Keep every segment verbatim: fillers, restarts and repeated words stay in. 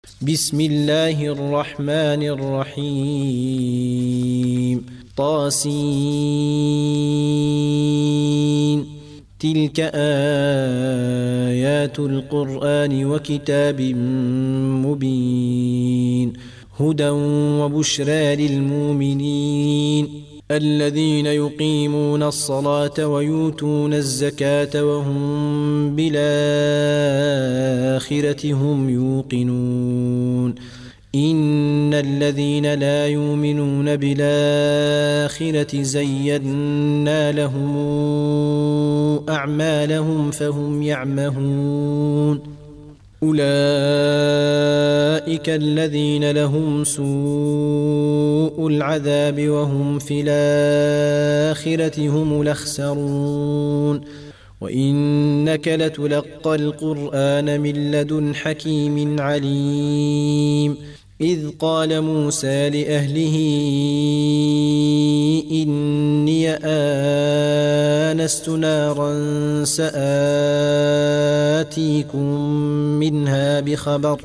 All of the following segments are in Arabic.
بسم الله الرحمن الرحيم طاسين تلك آيات القرآن وكتاب مبين هدى وبشرى للمؤمنين الذين يقيمون الصلاة ويؤتون الزكاة وهم بالآخرة هم يوقنون إن الذين لا يؤمنون بالآخرة زينا لهم أعمالهم فهم يعمهون أولئك الذين لهم سوء العذاب وهم في الآخرة هم الأخسرون وإنك لتلقى القرآن من لدن حكيم عليم إذ قال موسى لأهله إني آنست نارا سآتيكم منها بخبر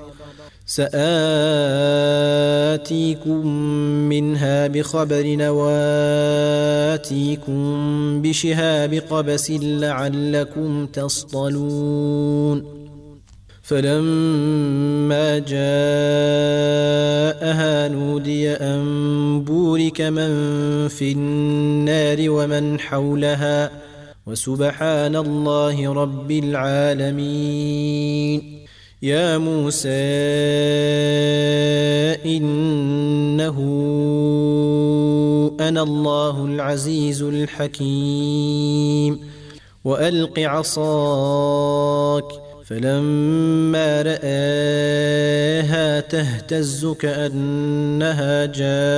سآتيكم منها بخبر وآتيكم بشهاب قبس لعلكم تصطلون فلما جاءها نودي أن بورك من في النار ومن حولها وسبحان الله رب العالمين يا موسى إنه أنا الله العزيز الحكيم وألق عصاك فلما رآها تهتز كأنها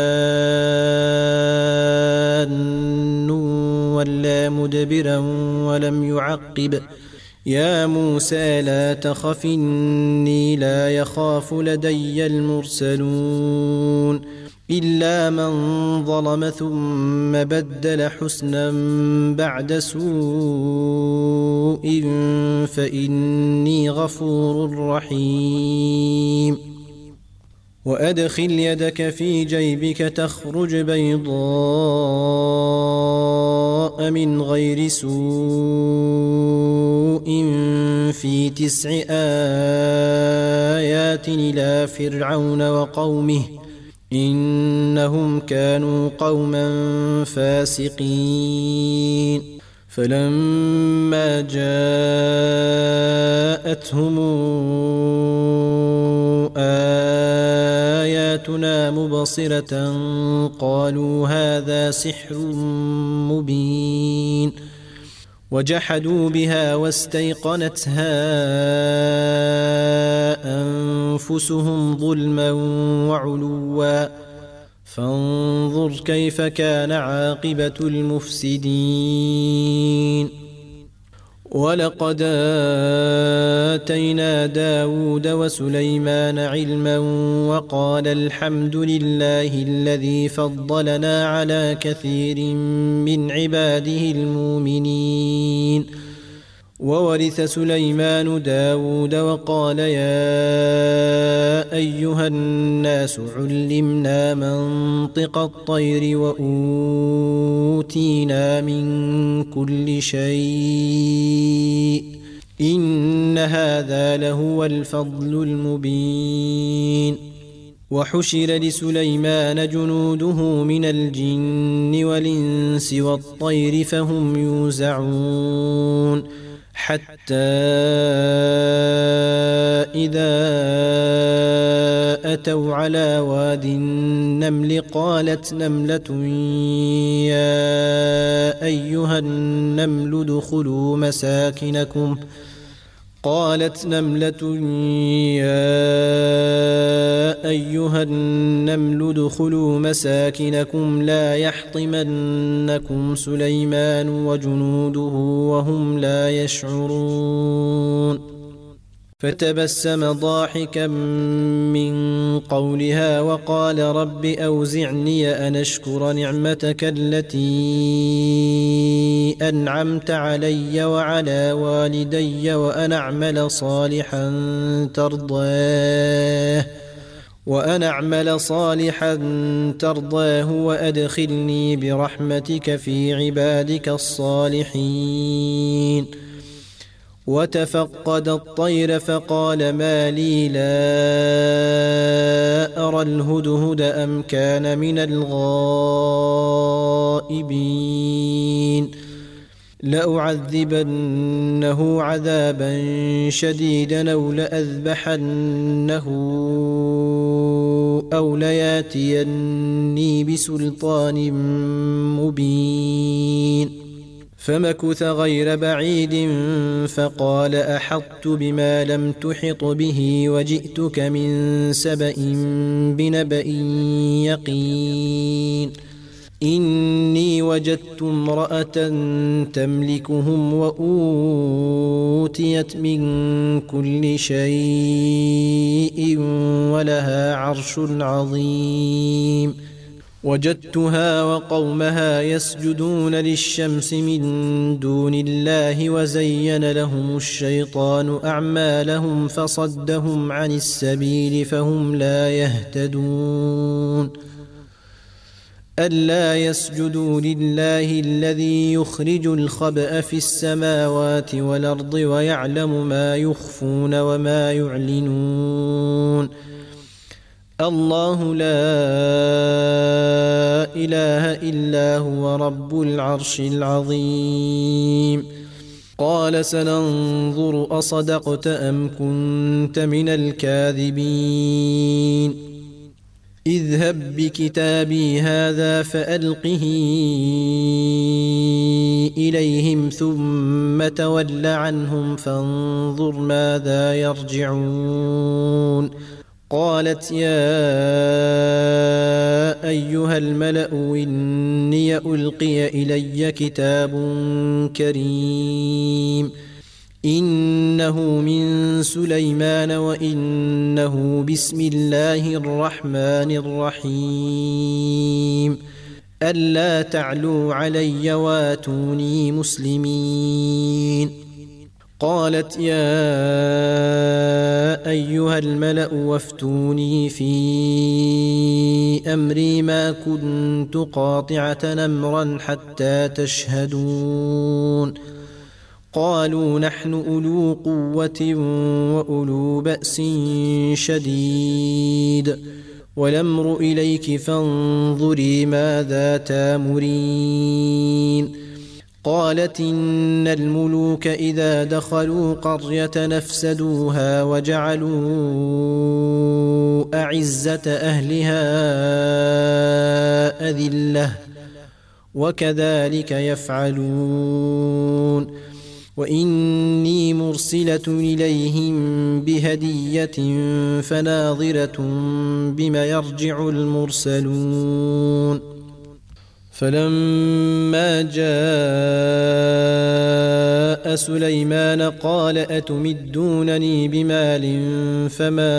جان ولا مدبرا ولم يعقب يا موسى لا تخف إني لا يخاف لدي المرسلون إلا من ظلم ثم بدل حسنا بعد سوء فإني غفور رحيم وأدخل يدك في جيبك تخرج بيضاء من غير سوء في تسع آيات إلى فرعون وقومه إنهم كانوا قوما فاسقين فلما جاءتهم آياتنا مبصرة قالوا هذا سحر مبين وجحدوا بها واستيقنتها أنفسهم ظلما وعلوا فانظر كيف كان عاقبة المفسدين ولقد آتينا داود وسليمان علما وقال الحمد لله الذي فضلنا على كثير من عباده المؤمنين وورث سليمان داود وقال يا أيها الناس علمنا منطق الطير وأوتينا من كل شيء إن هذا لهو الفضل المبين وحشر لسليمان جنوده من الجن والإنس والطير فهم يوزعون حتى إذا أتوا على واد النمل قالت نملة يا أيها النمل ادخلوا مساكنكم قالت نملة يا أيها النمل ادخلوا مساكنكم لا يحطمنكم سليمان وجنوده وهم لا يشعرون فتبسم ضاحكا من قولها وقال رب أوزعني أن أشكر نعمتك التي أنعمت علي وعلى والدي وأن أعمل صالحا ترضاه وأن أعمل صالحا ترضاه وأدخلني برحمتك في عبادك الصالحين. وتفقد الطير فقال ما لي لا أرى الهدهد أم كان من الغائبين لأعذبنه عذابا شديدا أو لأذبحنه أو لياتيني بسلطان مبين. فمكث غير بعيد فقال أحطت بما لم تحط به وجئتك من سبأ بنبأ يقين. إني وجدت امرأة تملكهم وأوتيت من كل شيء ولها عرش عظيم. وجدتها وقومها يسجدون للشمس من دون الله وزين لهم الشيطان أعمالهم فصدهم عن السبيل فهم لا يهتدون. ألا يسجدوا لله الذي يخرج الخبأ في السماوات والأرض ويعلم ما يخفون وما يعلنون. الله لا إله إلا هو رب العرش العظيم. قال سننظر أصدقت أم كنت من الكاذبين. اذهب بكتابي هذا فألقه إليهم ثم تول عنهم فانظر ماذا يرجعون. قالت يا أيها الملأ إني ألقي إلي كتاب كريم إنه من سليمان وإنه بسم الله الرحمن الرحيم ألا تعلوا علي واتوني مسلمين. قالت يا أيها الملأ وافتوني في أمري ما كنت قاطعة أمرا حتى تشهدون. قالوا نحن أولو قوة وأولو بأس شديد والأمر إليك فانظري ماذا تامرين. قالت إن الملوك إذا دخلوا قرية نفسدوها وجعلوا أعزة أهلها أذلة وكذلك يفعلون. وإني مرسلة إليهم بهدية فناظرة بما يرجع المرسلون. فلما جاء سليمان قال أتمدونني بمال فما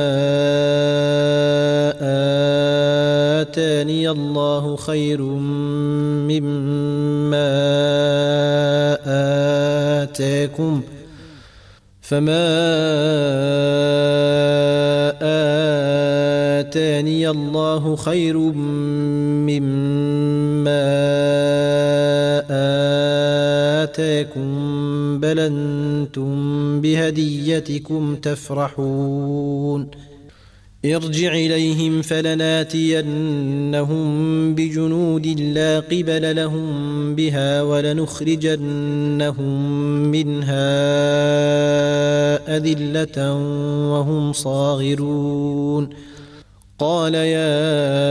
آتاني الله خير مما آتاكم فما آتاني الله خير مما آتاكم بل أنتم بهديتكم تفرحون. ارجع إليهم فلناتينهم بجنود لا قبل لهم بها ولنخرجنهم منها أذلة وهم صاغرون. قال يا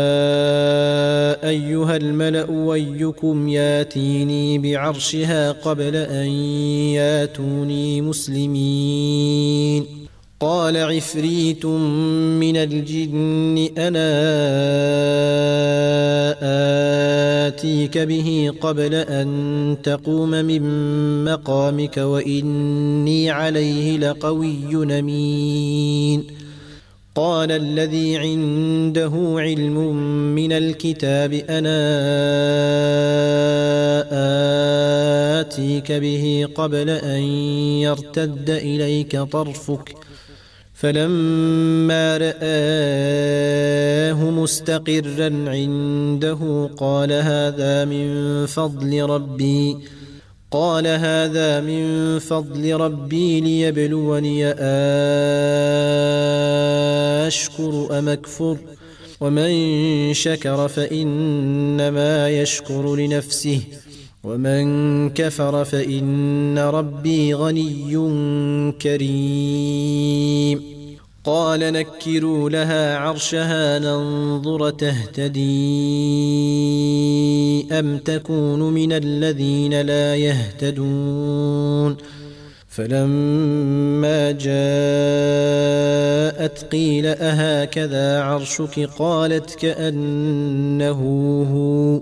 أيها الملأ ويكم ياتيني بعرشها قبل أن ياتوني مسلمين. قال عفريت من الجن أنا آتيك به قبل أن تقوم من مقامك وإني عليه لقوي أمين. قال الذي عنده علم من الكتاب أنا آتيك به قبل أن يرتد إليك طرفك فلما رآه مستقرا عنده قال هذا من فضل ربي قال هذا من فضل ربي ليبلوني أشكر أم أكفر ومن شكر فإنما يشكر لنفسه ومن كفر فإن ربي غني كريم قال نكروا لها عرشها ننظر تهتدي أم تكون من الذين لا يهتدون فلما جاءت قيل أهكذا عرشك قالت كأنه هو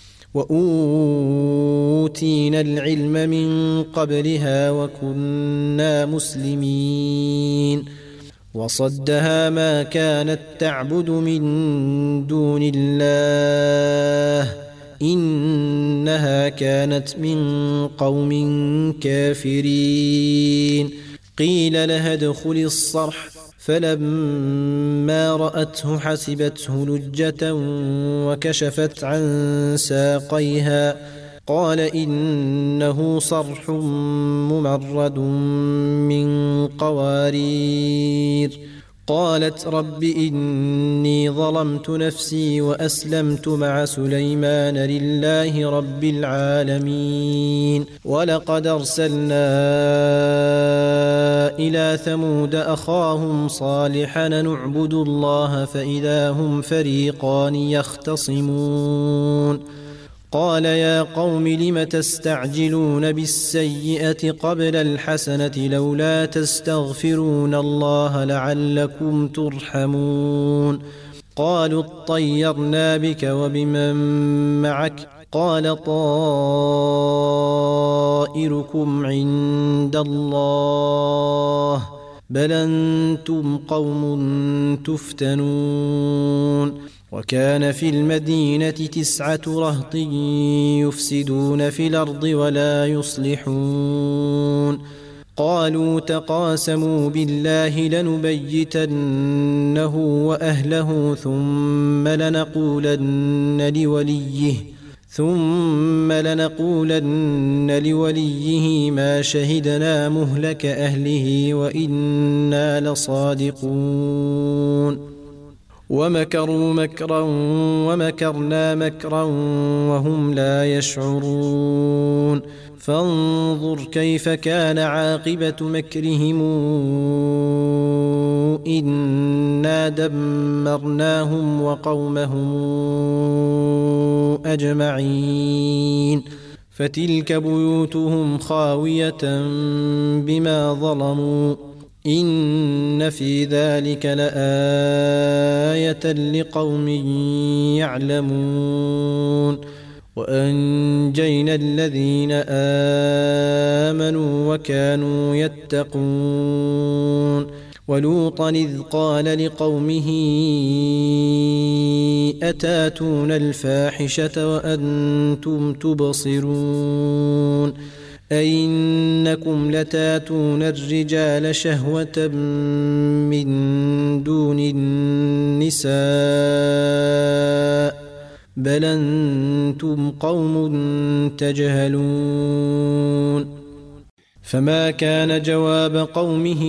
وأوتينا العلم من قبلها وكنا مسلمين وصدها ما كانت تعبد من دون الله إنها كانت من قوم كافرين قيل لها ادخل الصرح فلما رأته حسبته لجة وكشفت عن ساقيها قال إنه صرح ممرد من قوارير قالت رب إني ظلمت نفسي وأسلمت مع سليمان لله رب العالمين ولقد أرسلنا إلى ثمود أخاهم صالحا نعبد الله فإذا هم فريقان يختصمون قال يا قوم لم تستعجلون بالسيئة قبل الحسنة لولا تستغفرون الله لعلكم ترحمون قالوا اطيرنا بك وبمن معك قال طائركم عند الله بل أنتم قوم تفتنون وكان في المدينة تسعة رهط يفسدون في الأرض ولا يصلحون قالوا تقاسموا بالله لنبيتنه وأهله ثم لنقولن لوليه ثم لنقولن لوليه ما شهدنا مهلك أهله وإنا لصادقون ومكروا مكرا ومكرنا مكرا وهم لا يشعرون فانظر كيف كان عاقبة مكرهم إنا دمرناهم وقومهم أجمعين فتلك بيوتهم خاوية بما ظلموا إن في ذلك لآية لقوم يعلمون وأنجينا الذين آمنوا وكانوا يتقون ولوطا إذ قال لقومه أتاتون الفاحشة وأنتم تبصرون أئنكم لتاتون الرجال شهوة من دون النساء بل أنتم قوم تجهلون فما كان جواب قومه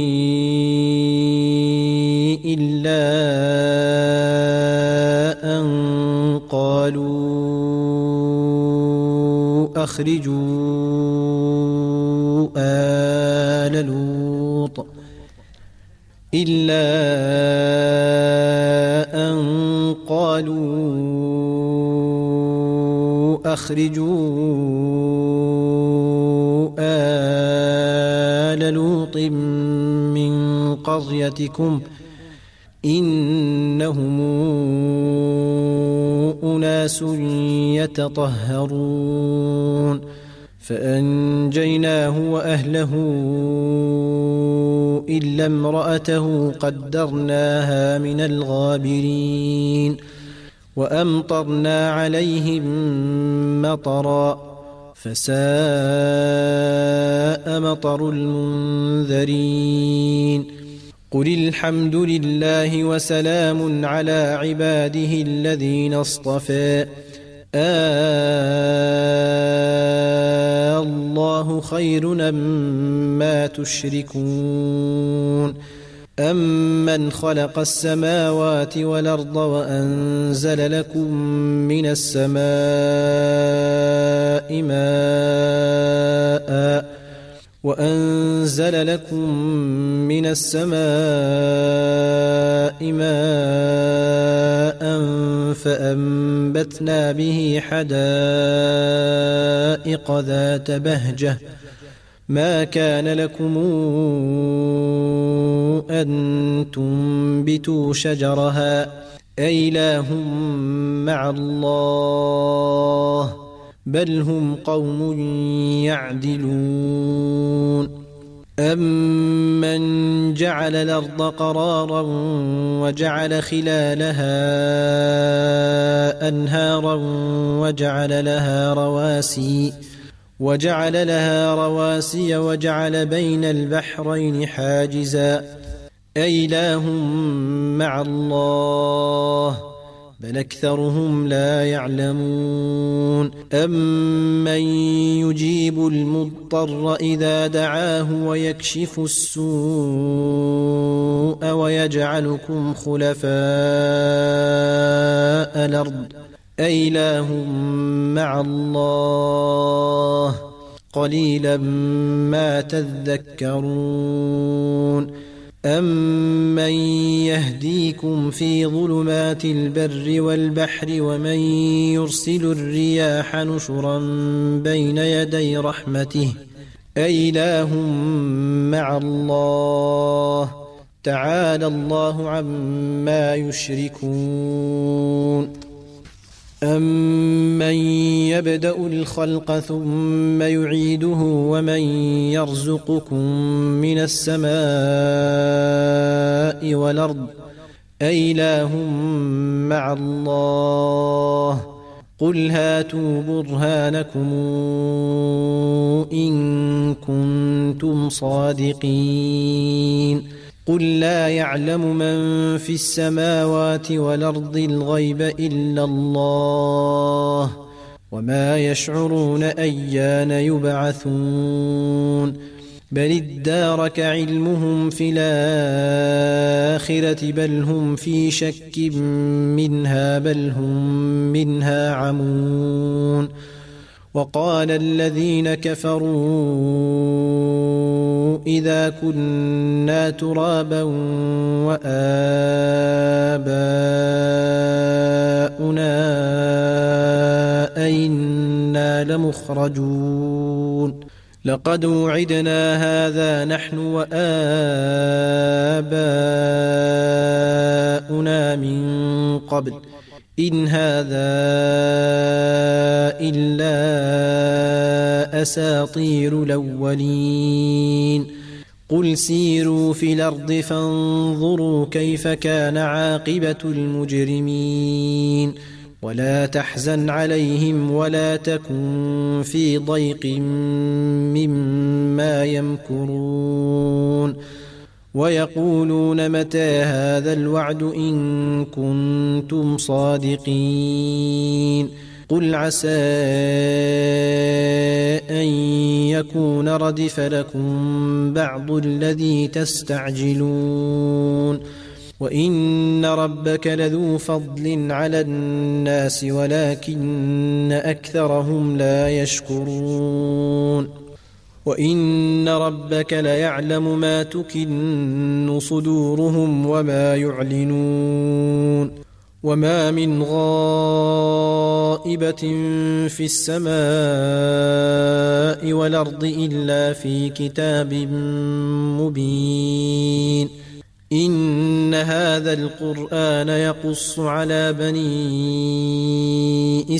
إلا أن قالوا أخرجوا آل لوط إلا أن قالوا أخرجوا آل لوط من قريتكم إنهم أناس يتطهرون فأنجيناه وأهله إلا امرأته قدرناها من الغابرين وأمطرنا عليهم مطرا فساء مطر المنذرين قل الحمد لله وسلام على عباده الذين اصطفى آه الله خير أمّا تشركون أمن خلق السماوات والأرض وأنزل لكم من السماء ماء وأنزل لكم من السماء ماء فأنبتنا به حدائق ذات بهجة ما كان لكم أن تنبتوا شجرها أإله مع الله بل هم قوم يعدلون أمن جعل الأرض قرارا وجعل خلالها أنهارا وجعل لها رواسي وجعل لها رواسي وجعل بين البحرين حاجزا أإله مع الله بل أكثرهم لا يعلمون أمن يجيب المضطر إذا دعاه ويكشف السوء ويجعلكم خلفاء الأرض أإله مع الله قليلا ما تذكرون أمن يهديكم في ظلمات البر والبحر ومن يرسل الرياح نشرا بين يدي رحمته أإله مع الله تعالى الله عما يشركون أمن يبدأ الخلق ثم يعيده ومن يرزقكم من السماء والأرض أإله مع الله قل هاتوا برهانكم إن كنتم صادقين قل لا يعلم من في السماوات والأرض الغيب إلا الله وما يشعرون أيان يبعثون بل ادارك علمهم في الآخرة بل هم في شك منها بل هم منها عمون وقال الذين كفروا إذا كنا ترابا وآباؤنا أئنا لمخرجون لقد وعدنا هذا نحن وآباؤنا من قبل إن هذا إلا أساطير الأولين قل سيروا في الأرض فانظروا كيف كان عاقبة المجرمين ولا تحزن عليهم ولا تكن في ضيق مما يمكرون ويقولون متى هذا الوعد إن كنتم صادقين قل عسى أن يكون ردف لكم بعض الذي تستعجلون وإن ربك لذو فضل على الناس ولكن أكثرهم لا يشكرون وإن ربك ليعلم ما تكن صدورهم وما يعلنون وما من غائبة في السماء والأرض إلا في كتاب مبين إن هذا القرآن يقص على بني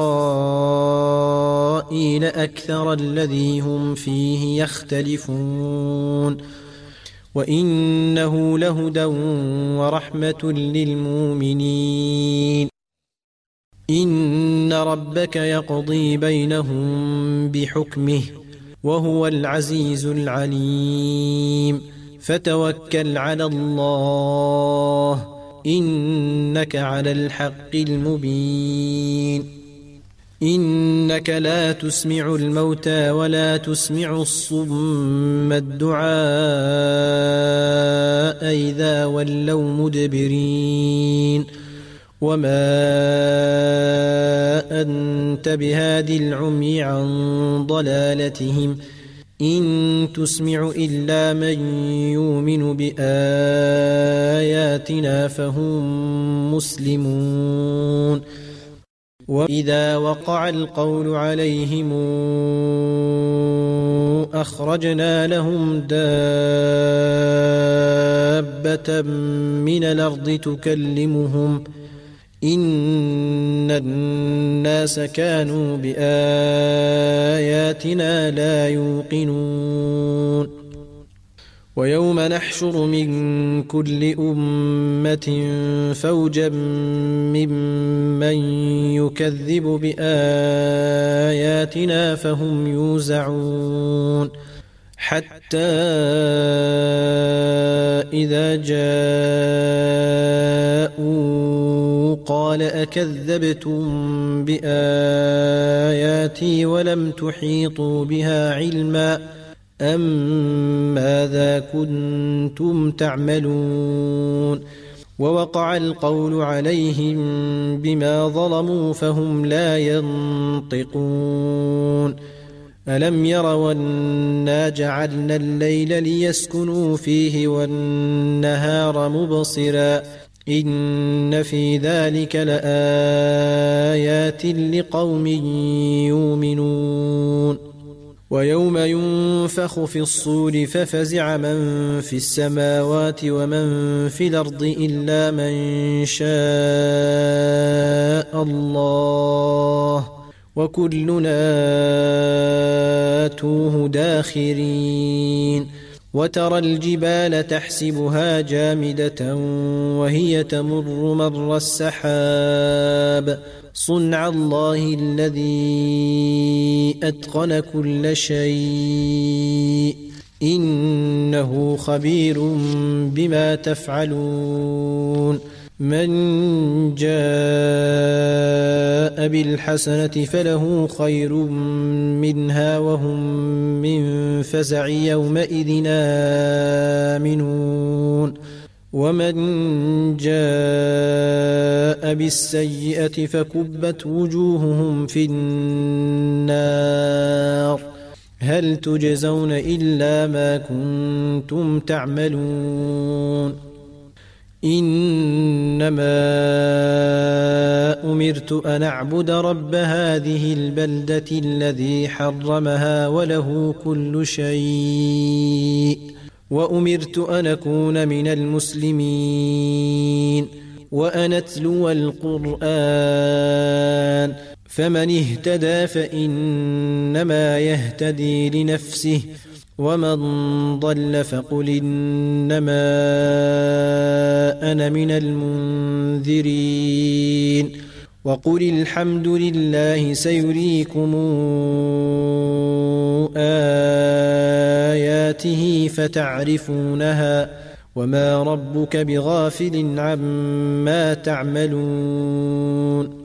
إسرائيل أكثر الذي هم فيه يختلفون وإنه لهدى ورحمة للمؤمنين. إن ربك يقضي بينهم بحكمه وهو العزيز العليم. فتوكل على الله إنك على الحق المبين. إنك لا تسمع الموتى ولا تسمع الصم الدعاء إذا ولوا مدبرين وما أنت بهاد العمي عن ضلالتهم إن تسمع إلا من يؤمن بآياتنا فهم مسلمون. وإذا وقع القول عليهم أخرجنا لهم دابة من الأرض تكلمهم إن الناس كانوا بآياتنا لا يوقنون. ويوم نحشر من كل أمة فوجا ممن يكذب بآياتنا فهم يوزعون حتى إذا جاءوا قال أكذبتم بآياتي ولم تحيطوا بها علما أم ماذا كنتم تعملون. ووقع القول عليهم بما ظلموا فهم لا ينطقون. ألم يروا أنا جعلنا الليل ليسكنوا فيه والنهار مبصرا إن في ذلك لآيات لقوم يؤمنون. ويوم ينفخ في الصور ففزع من في السماوات ومن في الأرض إلا من شاء الله وكلنا آتوه داخرين. وترى الجبال تحسبها جامدة وهي تمر مر السحاب صنع الله الذي أتقن كل شيء إنه خبير بما تفعلون. من جاء بالحسنة فله خير منها وهم من فزع يومئذ آمنون. ومن جاء بالسيئة فكبت وجوههم في النار هل تجزون إلا ما كنتم تعملون. إنما أمرت أن أعبد رب هذه البلدة الذي حرمها وله كل شيء وأمرت أن أكون من المسلمين وأن أتلو القرآن فمن اهتدى فإنما يهتدي لنفسه ومن ضل فقل إنما أنا من المنذرين. وقل الحمد لله سيريكم آياته فتعرفونها وما ربك بغافل عما تعملون.